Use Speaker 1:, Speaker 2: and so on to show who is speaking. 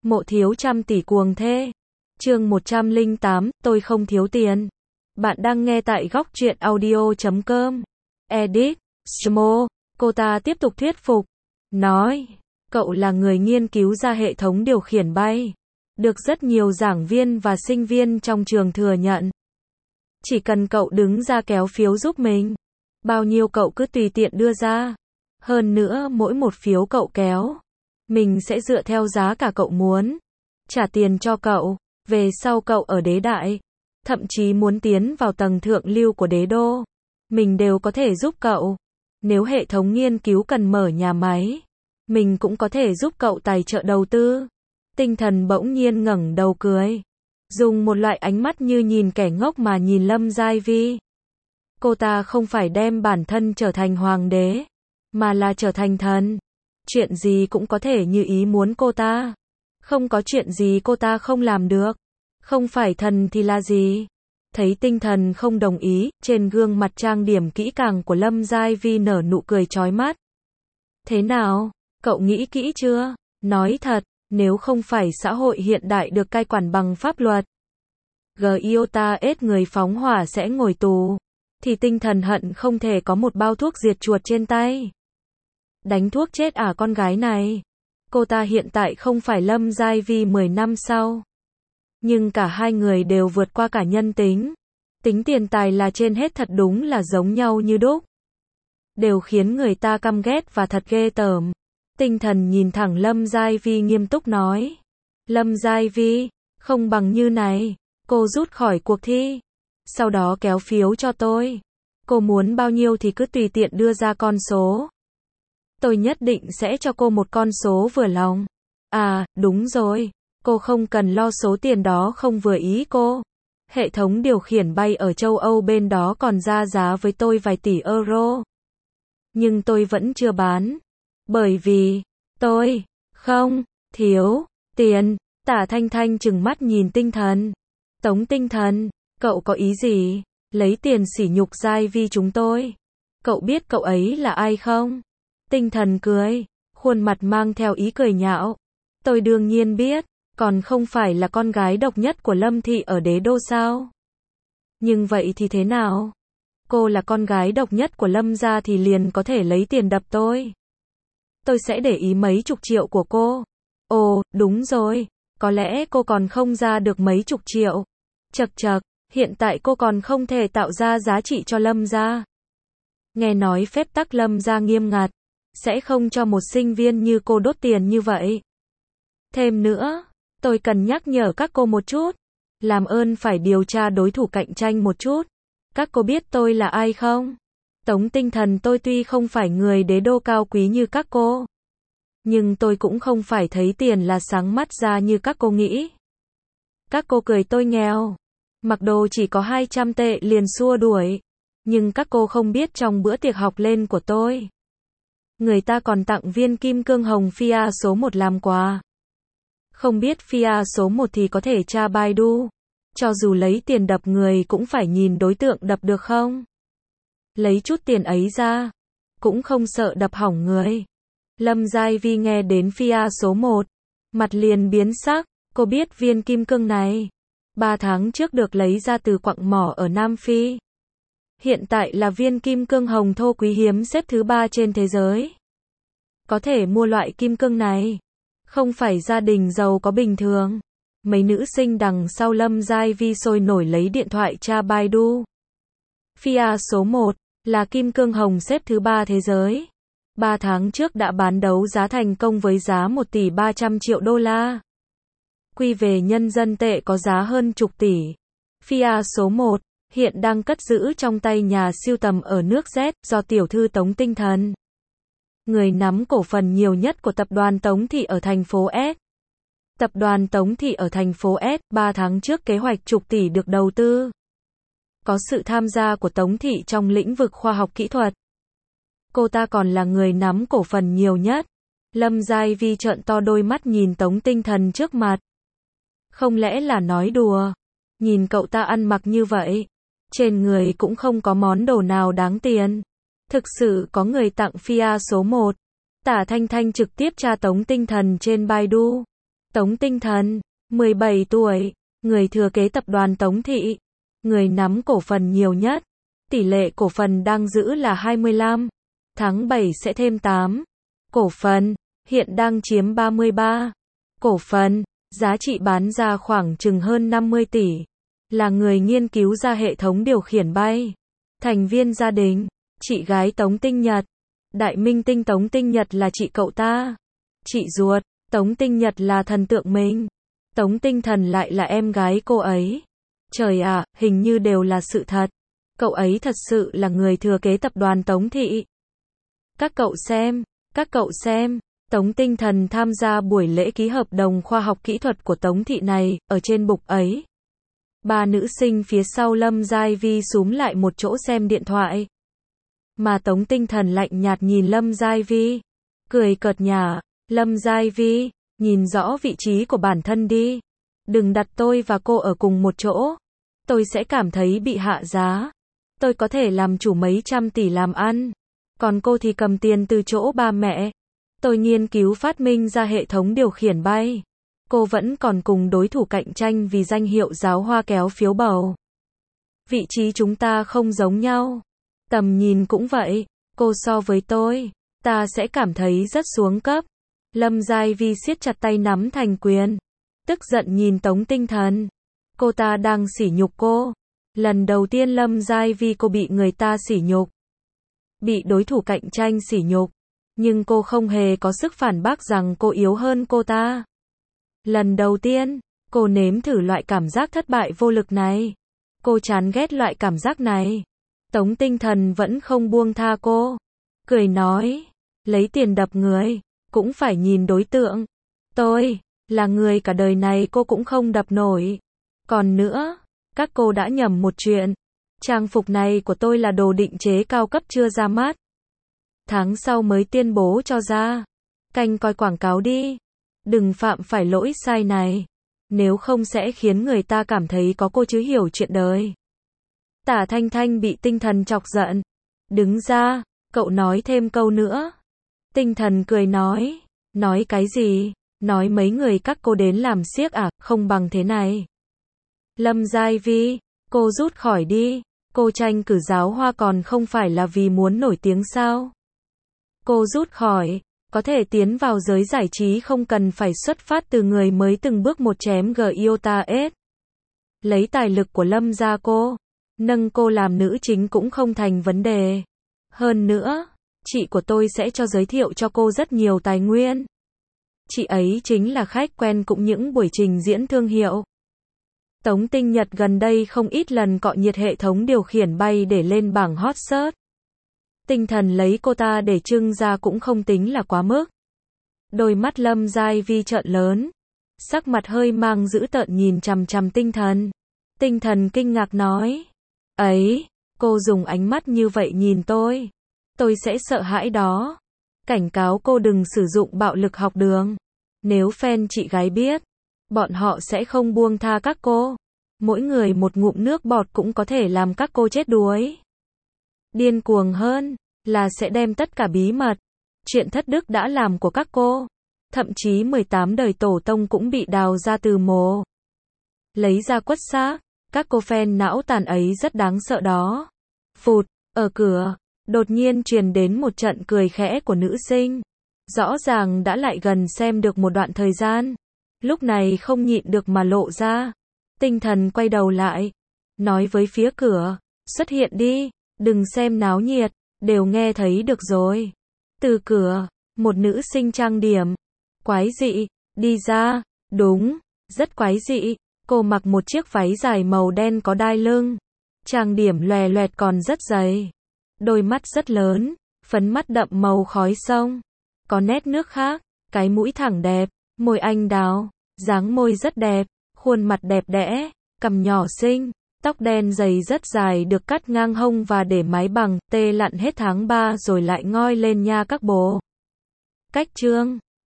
Speaker 1: Mộ thiếu trăm tỷ cuồng thê. Chương 108, tôi không thiếu tiền. Bạn đang nghe tại góc truyện audio.com. Edit, Smo. Cô ta tiếp tục thuyết phục. Nói, cậu là người nghiên cứu ra hệ thống điều khiển bay. Được rất nhiều giảng viên và sinh viên trong trường thừa nhận. Chỉ cần cậu đứng ra kéo phiếu giúp mình. Bao nhiêu cậu cứ tùy tiện đưa ra. Hơn nữa mỗi một phiếu cậu kéo, mình sẽ dựa theo giá cả cậu muốn. Trả tiền cho cậu. Về sau cậu ở đế đại, thậm chí muốn tiến vào tầng thượng lưu của đế đô, mình đều có thể giúp cậu. Nếu hệ thống nghiên cứu cần mở nhà máy, mình cũng có thể giúp cậu tài trợ đầu tư. Tinh thần bỗng nhiên ngẩng đầu cười. Dùng một loại ánh mắt như nhìn kẻ ngốc mà nhìn Lâm Giai Vi. Cô ta không phải đem bản thân trở thành hoàng đế, mà là trở thành thần. Chuyện gì cũng có thể như ý muốn cô ta. Không có chuyện gì cô ta không làm được. Không phải thần thì là gì? Thấy tinh thần không đồng ý, trên gương mặt trang điểm kỹ càng của Lâm Giai Vi nở nụ cười chói mắt. Thế nào? Cậu nghĩ kỹ chưa? Nói thật, nếu không phải xã hội hiện đại được cai quản bằng pháp luật, Giota ết người phóng hỏa sẽ ngồi tù, thì tinh thần hận không thể có một bao thuốc diệt chuột trên tay. Đánh thuốc chết con gái này. Cô ta hiện tại không phải Lâm Giai Vi 10 năm sau. Nhưng cả hai người đều vượt qua cả nhân tính. Tính tiền tài là trên hết, thật đúng là giống nhau như đúc. Đều khiến người ta căm ghét và thật ghê tởm. Tinh thần nhìn thẳng Lâm Giai Vi nghiêm túc nói. Lâm Giai Vi, không bằng như này. Cô rút khỏi cuộc thi. Sau đó kéo phiếu cho tôi. Cô muốn bao nhiêu thì cứ tùy tiện đưa ra con số. Tôi nhất định sẽ cho cô một con số vừa lòng. À, đúng rồi. Cô không cần lo số tiền đó không vừa ý cô. Hệ thống điều khiển bay ở châu Âu bên đó còn ra giá với tôi vài tỷ euro. Nhưng tôi vẫn chưa bán. Bởi vì, tôi, không, thiếu, tiền. Tả Thanh Thanh trừng mắt nhìn tinh thần. Tống tinh thần, cậu có ý gì? Lấy tiền sỉ nhục Giai Vi chúng tôi. Cậu biết cậu ấy là ai không? Tinh thần cười, khuôn mặt mang theo ý cười nhạo. Tôi đương nhiên biết, còn không phải là con gái độc nhất của Lâm thị ở đế đô sao? Nhưng vậy thì thế nào? Cô là con gái độc nhất của Lâm gia thì liền có thể lấy tiền đập tôi. Tôi sẽ để ý mấy chục triệu của cô. Ồ, đúng rồi, có lẽ cô còn không ra được mấy chục triệu. Chậc chậc, hiện tại cô còn không thể tạo ra giá trị cho Lâm gia. Nghe nói phép tắc Lâm gia nghiêm ngặt, sẽ không cho một sinh viên như cô đốt tiền như vậy. Thêm nữa, tôi cần nhắc nhở các cô một chút. Làm ơn phải điều tra đối thủ cạnh tranh một chút. Các cô biết tôi là ai không? Tống tinh thần, tôi tuy không phải người đế đô cao quý như các cô, nhưng tôi cũng không phải thấy tiền là sáng mắt ra như các cô nghĩ. Các cô cười tôi nghèo. Mặc đồ chỉ có 200 tệ liền xua đuổi. Nhưng các cô không biết trong bữa tiệc học lên của tôi, người ta còn tặng viên kim cương hồng Fia số 1 làm quà. Không biết Fia số 1 thì có thể tra Baidu. Cho dù lấy tiền đập người cũng phải nhìn đối tượng đập được không. Lấy chút tiền ấy ra, cũng không sợ đập hỏng người. Lâm Giai Vi nghe đến Fia số 1, mặt liền biến sắc. Cô biết viên kim cương này 3 tháng trước được lấy ra từ quặng mỏ ở Nam Phi. Hiện tại là viên kim cương hồng thô quý hiếm xếp thứ 3 trên thế giới. Có thể mua loại kim cương này, không phải gia đình giàu có bình thường. Mấy nữ sinh đằng sau Lâm Giai Vi sôi nổi lấy điện thoại tra Baidu. Fia số 1 là kim cương hồng xếp thứ 3 thế giới. 3 tháng trước đã bán đấu giá thành công với giá 1 tỷ 300 triệu đô la. Quy về nhân dân tệ có giá hơn chục tỷ. Fia số 1 hiện đang cất giữ trong tay nhà sưu tầm ở nước Z do tiểu thư Tống tinh thần, người nắm cổ phần nhiều nhất của tập đoàn Tống thị ở thành phố S. Tập đoàn Tống thị ở thành phố S 3 tháng trước kế hoạch chục tỷ được đầu tư. Có sự tham gia của Tống thị trong lĩnh vực khoa học kỹ thuật. Cô ta còn là người nắm cổ phần nhiều nhất. Lâm Giai Vi trợn to đôi mắt nhìn Tống tinh thần trước mặt. Không lẽ là nói đùa? Nhìn cậu ta ăn mặc như vậy, trên người cũng không có món đồ nào đáng tiền. Thực sự có người tặng Fia số 1. Tả Thanh Thanh trực tiếp tra Tống tinh thần trên Baidu. Tống Tinh Thần, 17 tuổi, người thừa kế tập đoàn Tống Thị, người nắm cổ phần nhiều nhất. Tỷ lệ cổ phần đang giữ là 25, tháng 7 sẽ thêm 8 cổ phần, hiện đang chiếm 33 cổ phần, giá trị bán ra khoảng chừng hơn 50 tỷ. Là người nghiên cứu ra hệ thống điều khiển bay. Thành viên gia đình, chị gái Tống Tinh Nhật. Đại minh tinh Tống Tinh Nhật là chị cậu ta. Chị ruột, Tống Tinh Nhật là thần tượng mình. Tống Tinh Thần lại là em gái cô ấy. Trời ạ, hình như đều là sự thật. Cậu ấy thật sự là người thừa kế tập đoàn Tống Thị. Các cậu xem, Tống Tinh Thần tham gia buổi lễ ký hợp đồng khoa học kỹ thuật của Tống Thị này, ở trên bục ấy. Ba nữ sinh phía sau Lâm Giai Vi xúm lại một chỗ xem điện thoại. Mà Tống Tinh Thần lạnh nhạt nhìn Lâm Giai Vi. Cười cợt nhả, Lâm Giai Vi, nhìn rõ vị trí của bản thân đi. Đừng đặt tôi và cô ở cùng một chỗ. Tôi sẽ cảm thấy bị hạ giá. Tôi có thể làm chủ mấy trăm tỷ làm ăn. Còn cô thì cầm tiền từ chỗ ba mẹ. Tôi nghiên cứu phát minh ra hệ thống điều khiển bay. Cô vẫn còn cùng đối thủ cạnh tranh vì danh hiệu giáo hoa kéo phiếu bầu. Vị trí chúng ta không giống nhau. Tầm nhìn cũng vậy. Cô so với tôi, ta sẽ cảm thấy rất xuống cấp. Lâm Giai Vi siết chặt tay nắm thành quyền. Tức giận nhìn Tống Tinh Thần. Cô ta đang sỉ nhục cô. Lần đầu tiên Lâm Giai Vi cô bị người ta sỉ nhục. Bị đối thủ cạnh tranh sỉ nhục. Nhưng cô không hề có sức phản bác rằng cô yếu hơn cô ta. Lần đầu tiên, cô nếm thử loại cảm giác thất bại vô lực này. Cô chán ghét loại cảm giác này. Tống Tinh Thần vẫn không buông tha cô. Cười nói, lấy tiền đập người, cũng phải nhìn đối tượng. Tôi, là người cả đời này cô cũng không đập nổi. Còn nữa, các cô đã nhầm một chuyện. Trang phục này của tôi là đồ định chế cao cấp chưa ra mắt. Tháng sau mới tuyên bố cho ra. Canh coi quảng cáo đi. Đừng phạm phải lỗi sai này. Nếu không sẽ khiến người ta cảm thấy có cô chứ hiểu chuyện đời. Tả Thanh Thanh bị Tinh Thần chọc giận. Đứng ra, cậu nói thêm câu nữa. Tinh Thần cười nói. Nói cái gì? Nói mấy người các cô đến làm xiếc à, không bằng thế này. Lâm Giai Vi, cô rút khỏi đi. Cô tranh cử giáo hoa còn không phải là vì muốn nổi tiếng sao? Cô rút khỏi, có thể tiến vào giới giải trí không cần phải xuất phát từ người mới từng bước một chém Giota S. Lấy tài lực của Lâm ra cô, nâng cô làm nữ chính cũng không thành vấn đề. Hơn nữa, chị của tôi sẽ cho giới thiệu cho cô rất nhiều tài nguyên. Chị ấy chính là khách quen cũng những buổi trình diễn thương hiệu. Tống Tinh Nhật gần đây không ít lần cọ nhiệt hệ thống điều khiển bay để lên bảng hot search. Tinh Thần lấy cô ta để trưng ra cũng không tính là quá mức. Đôi mắt Lâm Giai Vi trợn lớn. Sắc mặt hơi mang dữ tợn nhìn chằm chằm Tinh Thần. Tinh Thần kinh ngạc nói. Ấy, cô dùng ánh mắt như vậy nhìn tôi. Tôi sẽ sợ hãi đó. Cảnh cáo cô đừng sử dụng bạo lực học đường. Nếu fan chị gái biết, bọn họ sẽ không buông tha các cô. Mỗi người một ngụm nước bọt cũng có thể làm các cô chết đuối. Điên cuồng hơn, là sẽ đem tất cả bí mật, chuyện thất đức đã làm của các cô. Thậm chí 18 đời tổ tông cũng bị đào ra từ mồ. Lấy ra quất xác, các cô fan não tàn ấy rất đáng sợ đó. Phụt, ở cửa, đột nhiên truyền đến một trận cười khẽ của nữ sinh. Rõ ràng đã lại gần xem được một đoạn thời gian. Lúc này không nhịn được mà lộ ra. Tinh Thần quay đầu lại, nói với phía cửa, xuất hiện đi, đừng xem náo nhiệt, đều nghe thấy được rồi. Từ cửa, một nữ sinh trang điểm, quái dị, đi ra, đúng, rất quái dị, cô mặc một chiếc váy dài màu đen có đai lưng, trang điểm lòe loẹt còn rất dày, đôi mắt rất lớn, phấn mắt đậm màu khói sông, có nét nước khác, cái mũi thẳng đẹp, môi anh đào, dáng môi rất đẹp, khuôn mặt đẹp đẽ, cằm nhỏ xinh, tóc đen dày rất dài được cắt ngang hông và để mái bằng, tê lặn hết tháng 3 rồi lại ngoi lên nha các bồ. Cách chương